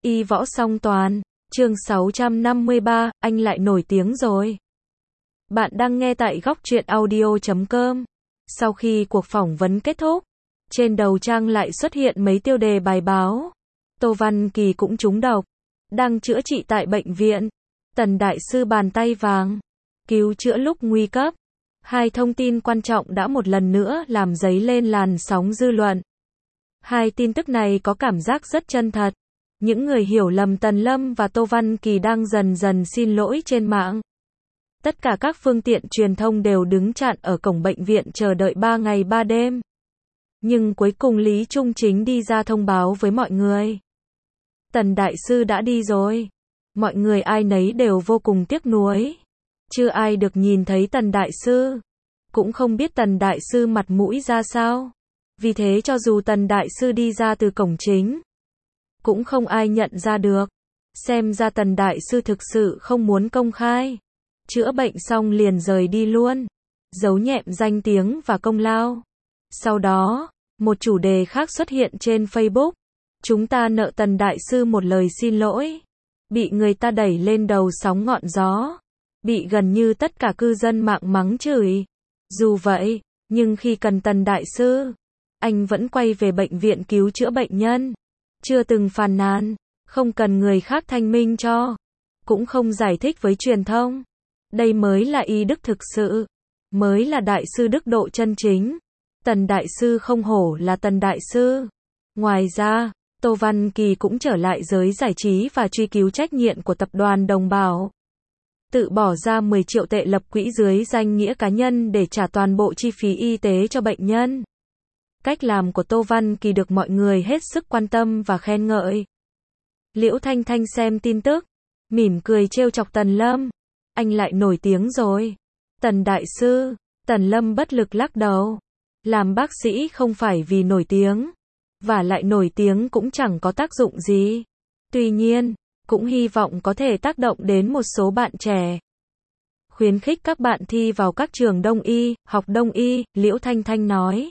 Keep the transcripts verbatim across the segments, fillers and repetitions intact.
Y võ song toàn, chương sáu trăm năm mươi ba, anh lại nổi tiếng rồi. Bạn đang nghe tại góc truyện audio chấm com. Sau khi cuộc phỏng vấn kết thúc, trên đầu trang lại xuất hiện mấy tiêu đề bài báo. Tô Văn Kỳ cũng trúng độc, đang chữa trị tại bệnh viện. Tần đại sư bàn tay vàng, cứu chữa lúc nguy cấp. Hai thông tin quan trọng đã một lần nữa làm dấy lên làn sóng dư luận. Hai tin tức này có cảm giác rất chân thật. Những người hiểu lầm Tần Lâm và Tô Văn Kỳ đang dần dần xin lỗi trên mạng. Tất cả các phương tiện truyền thông đều đứng chặn ở cổng bệnh viện chờ đợi ba ngày ba đêm. Nhưng cuối cùng Lý Trung Chính đi ra thông báo với mọi người. Tần đại sư đã đi rồi. Mọi người ai nấy đều vô cùng tiếc nuối. Chưa ai được nhìn thấy Tần đại sư. Cũng không biết Tần đại sư mặt mũi ra sao. Vì thế cho dù Tần đại sư đi ra từ cổng chính, cũng không ai nhận ra được. Xem ra Tần đại sư thực sự không muốn công khai. Chữa bệnh xong liền rời đi luôn. Giấu nhẹm danh tiếng và công lao. Sau đó, một chủ đề khác xuất hiện trên Facebook. Chúng ta nợ Tần đại sư một lời xin lỗi. Bị người ta đẩy lên đầu sóng ngọn gió. Bị gần như tất cả cư dân mạng mắng chửi. Dù vậy, nhưng khi cần Tần đại sư, anh vẫn quay về bệnh viện cứu chữa bệnh nhân. Chưa từng phàn nàn, không cần người khác thanh minh cho, cũng không giải thích với truyền thông. Đây mới là y đức thực sự, mới là đại sư đức độ chân chính. Tần đại sư không hổ là Tần đại sư. Ngoài ra, Tô Văn Kỳ cũng trở lại giới giải trí và truy cứu trách nhiệm của tập đoàn Đồng Bảo. Tự bỏ ra mười triệu tệ lập quỹ dưới danh nghĩa cá nhân để trả toàn bộ chi phí y tế cho bệnh nhân. Cách làm của Tô Văn Kỳ được mọi người hết sức quan tâm và khen ngợi. Liễu Thanh Thanh xem tin tức, mỉm cười trêu chọc Tần Lâm. Anh lại nổi tiếng rồi. Tần đại sư, Tần Lâm bất lực lắc đầu. Làm bác sĩ không phải vì nổi tiếng. Và lại nổi tiếng cũng chẳng có tác dụng gì. Tuy nhiên, cũng hy vọng có thể tác động đến một số bạn trẻ. Khuyến khích các bạn thi vào các trường đông y, học đông y, Liễu Thanh Thanh nói.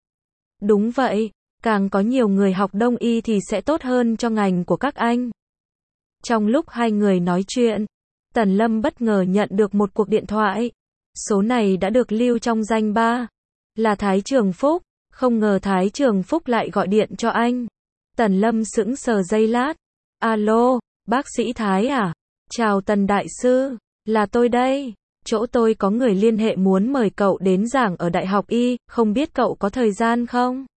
Đúng vậy, càng có nhiều người học đông y thì sẽ tốt hơn cho ngành của các anh. Trong lúc hai người nói chuyện, Tần Lâm bất ngờ nhận được một cuộc điện thoại. Số này đã được lưu trong danh ba. Là Thái Trường Phúc, không ngờ Thái Trường Phúc lại gọi điện cho anh. Tần Lâm sững sờ giây lát. Alo, bác sĩ Thái à? Chào Tần đại sư, là tôi đây. Chỗ tôi có người liên hệ muốn mời cậu đến giảng ở Đại học Y, không biết cậu có thời gian không?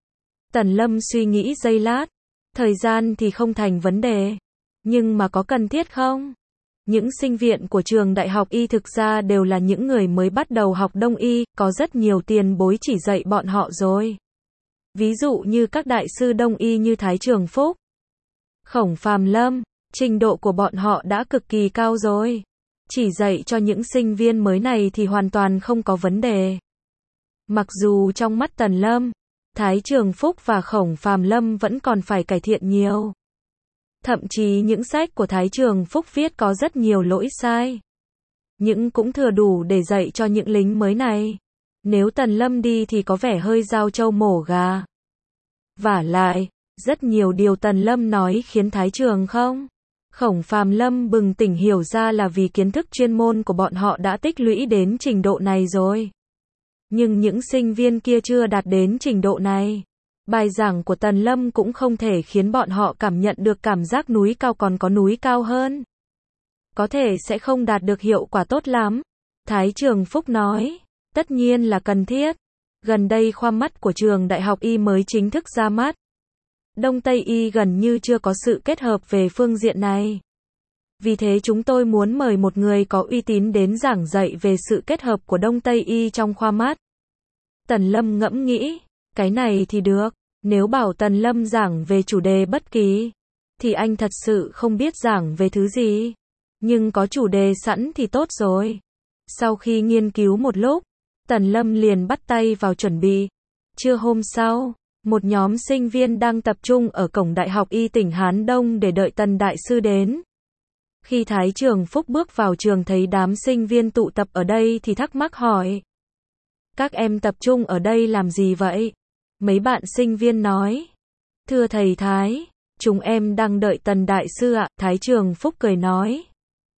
Tần Lâm suy nghĩ giây lát. Thời gian thì không thành vấn đề. Nhưng mà có cần thiết không? Những sinh viên của trường Đại học Y thực ra đều là những người mới bắt đầu học Đông Y, có rất nhiều tiền bối chỉ dạy bọn họ rồi. Ví dụ như các đại sư Đông Y như Thái Trường Phúc, Khổng Phàm Lâm, trình độ của bọn họ đã cực kỳ cao rồi. Chỉ dạy cho những sinh viên mới này thì hoàn toàn không có vấn đề. Mặc dù trong mắt Tần Lâm, Thái Trường Phúc và Khổng Phàm Lâm vẫn còn phải cải thiện nhiều. Thậm chí những sách của Thái Trường Phúc viết có rất nhiều lỗi sai. Nhưng cũng thừa đủ để dạy cho những lính mới này. Nếu Tần Lâm đi thì có vẻ hơi giao trâu mổ gà. Vả lại, rất nhiều điều Tần Lâm nói khiến Thái Trường không Khổng Phàm Lâm bừng tỉnh hiểu ra là vì kiến thức chuyên môn của bọn họ đã tích lũy đến trình độ này rồi. Nhưng những sinh viên kia chưa đạt đến trình độ này. Bài giảng của Tần Lâm cũng không thể khiến bọn họ cảm nhận được cảm giác núi cao còn có núi cao hơn. Có thể sẽ không đạt được hiệu quả tốt lắm. Thái Trường Phúc nói, tất nhiên là cần thiết. Gần đây khoa mắt của trường Đại học Y mới chính thức ra mắt. Đông Tây Y gần như chưa có sự kết hợp về phương diện này. Vì thế chúng tôi muốn mời một người có uy tín đến giảng dạy về sự kết hợp của Đông Tây Y trong khoa mắt. Tần Lâm ngẫm nghĩ, cái này thì được. Nếu bảo Tần Lâm giảng về chủ đề bất kỳ, thì anh thật sự không biết giảng về thứ gì. Nhưng có chủ đề sẵn thì tốt rồi. Sau khi nghiên cứu một lúc, Tần Lâm liền bắt tay vào chuẩn bị. Trưa hôm sau, một nhóm sinh viên đang tập trung ở cổng Đại học Y tỉnh Hán Đông để đợi Tần đại sư đến. Khi Thái Trường Phúc bước vào trường thấy đám sinh viên tụ tập ở đây thì thắc mắc hỏi. Các em tập trung ở đây làm gì vậy? Mấy bạn sinh viên nói. Thưa thầy Thái, Chúng em đang đợi Tần đại sư ạ, Thái Trường Phúc cười nói.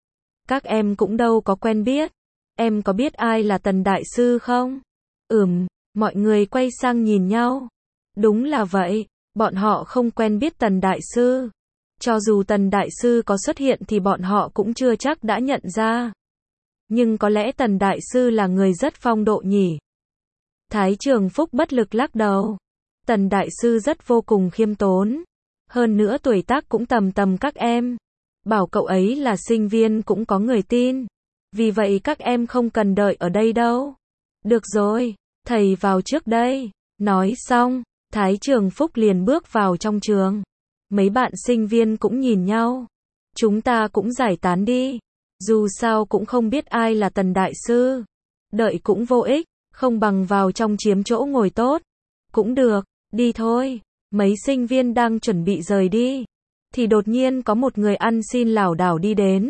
Các em cũng đâu có quen biết. Em có biết ai là Tần đại sư không? Ừm, mọi người quay sang nhìn nhau. Đúng là vậy, bọn họ không quen biết Tần đại sư. Cho dù Tần đại sư có xuất hiện thì bọn họ cũng chưa chắc đã nhận ra. Nhưng có lẽ Tần đại sư là người rất phong độ nhỉ? Thái Trường Phúc bất lực lắc đầu. Tần đại sư rất vô cùng khiêm tốn. Hơn nữa tuổi tác cũng tầm tầm các em. Bảo cậu ấy là sinh viên cũng có người tin. Vì vậy các em không cần đợi ở đây đâu. Được rồi, thầy vào trước đây. Nói xong, Thái Trường Phúc liền bước vào trong trường. Mấy bạn sinh viên cũng nhìn nhau. Chúng ta cũng giải tán đi. Dù sao cũng không biết ai là Tần đại sư. Đợi cũng vô ích, không bằng vào trong chiếm chỗ ngồi tốt. Cũng được, đi thôi. Mấy sinh viên đang chuẩn bị rời đi. Thì đột nhiên có một người ăn xin lảo đảo đi đến.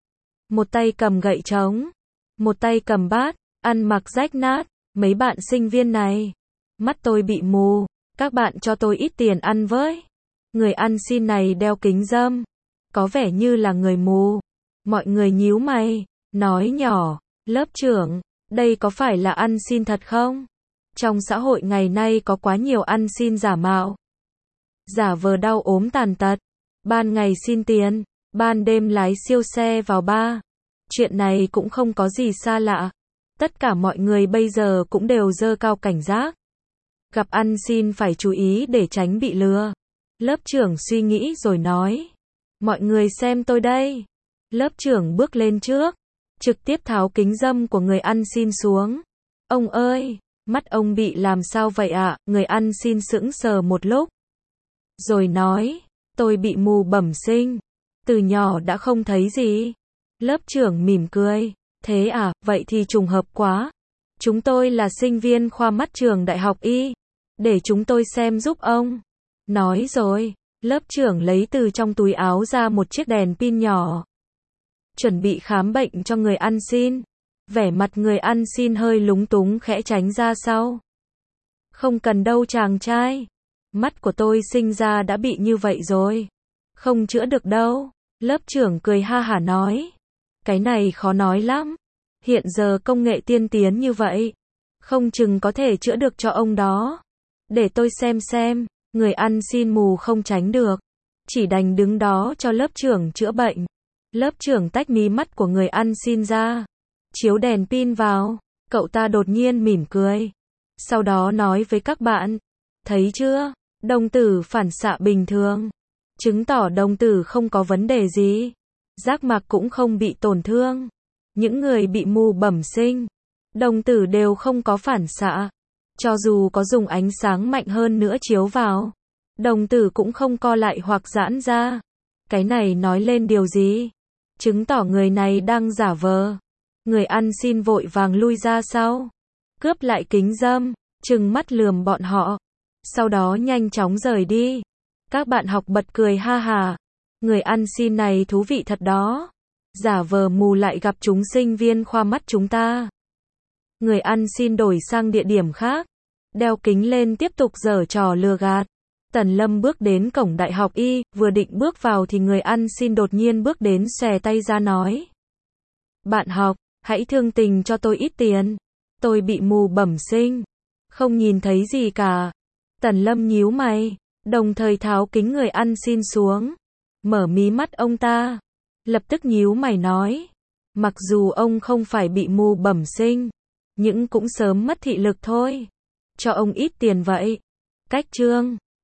Một tay cầm gậy trống. Một tay cầm bát, ăn mặc rách nát. Mấy bạn sinh viên này. Mắt tôi bị mù. Các bạn cho tôi ít tiền ăn với. Người ăn xin này đeo kính râm. Có vẻ như là người mù. Mọi người nhíu mày. Nói nhỏ. Lớp trưởng, đây có phải là ăn xin thật không? Trong xã hội ngày nay có quá nhiều ăn xin giả mạo. Giả vờ đau ốm tàn tật. Ban ngày xin tiền. Ban đêm lái siêu xe vào bar. Chuyện này cũng không có gì xa lạ. Tất cả mọi người bây giờ cũng đều dơ cao cảnh giác. Gặp ăn xin phải chú ý để tránh bị lừa. Lớp trưởng suy nghĩ rồi nói. Mọi người xem tôi đây. Lớp trưởng bước lên trước. Trực tiếp tháo kính râm của người ăn xin xuống. Ông ơi, mắt ông bị làm sao vậy ạ? À? Người ăn xin sững sờ một lúc. Rồi nói, tôi bị mù bẩm sinh. Từ nhỏ đã không thấy gì. Lớp trưởng mỉm cười. Thế à, vậy thì trùng hợp quá. Chúng tôi là sinh viên khoa mắt trường Đại học Y. Để chúng tôi xem giúp ông. Nói rồi, lớp trưởng lấy từ trong túi áo ra một chiếc đèn pin nhỏ. Chuẩn bị khám bệnh cho người ăn xin. Vẻ mặt người ăn xin hơi lúng túng khẽ tránh ra sau. Không cần đâu chàng trai. Mắt của tôi sinh ra đã bị như vậy rồi. Không chữa được đâu. Lớp trưởng cười ha hả nói. Cái này khó nói lắm. Hiện giờ công nghệ tiên tiến như vậy. Không chừng có thể chữa được cho ông đó. Để tôi xem xem. Người ăn xin mù không tránh được. Chỉ đành đứng đó cho lớp trưởng chữa bệnh. Lớp trưởng tách mí mắt của người ăn xin ra. Chiếu đèn pin vào. Cậu ta đột nhiên mỉm cười. Sau đó nói với các bạn. Thấy chưa? Đồng tử phản xạ bình thường. Chứng tỏ đồng tử không có vấn đề gì. Giác mạc cũng không bị tổn thương. Những người bị mù bẩm sinh. Đồng tử đều không có phản xạ. Cho dù có dùng ánh sáng mạnh hơn nữa chiếu vào. Đồng tử cũng không co lại hoặc giãn ra. Cái này nói lên điều gì? Chứng tỏ người này đang giả vờ. Người ăn xin vội vàng lui ra sau. Cướp lại kính râm. Trừng mắt lườm bọn họ. Sau đó nhanh chóng rời đi. Các bạn học bật cười ha hà. Người ăn xin này thú vị thật đó. Giả vờ mù lại gặp chúng sinh viên khoa mắt chúng ta. Người ăn xin đổi sang địa điểm khác. Đeo kính lên tiếp tục giở trò lừa gạt. Tần Lâm bước đến cổng Đại học Y, vừa định bước vào thì người ăn xin đột nhiên bước đến xòe tay ra nói. Bạn học, hãy thương tình cho tôi ít tiền. Tôi bị mù bẩm sinh. Không nhìn thấy gì cả. Tần Lâm nhíu mày, đồng thời tháo kính người ăn xin xuống. Mở mí mắt ông ta. Lập tức nhíu mày nói. Mặc dù ông không phải bị mù bẩm sinh, nhưng cũng sớm mất thị lực thôi. Cho ông ít tiền vậy. Cách trương.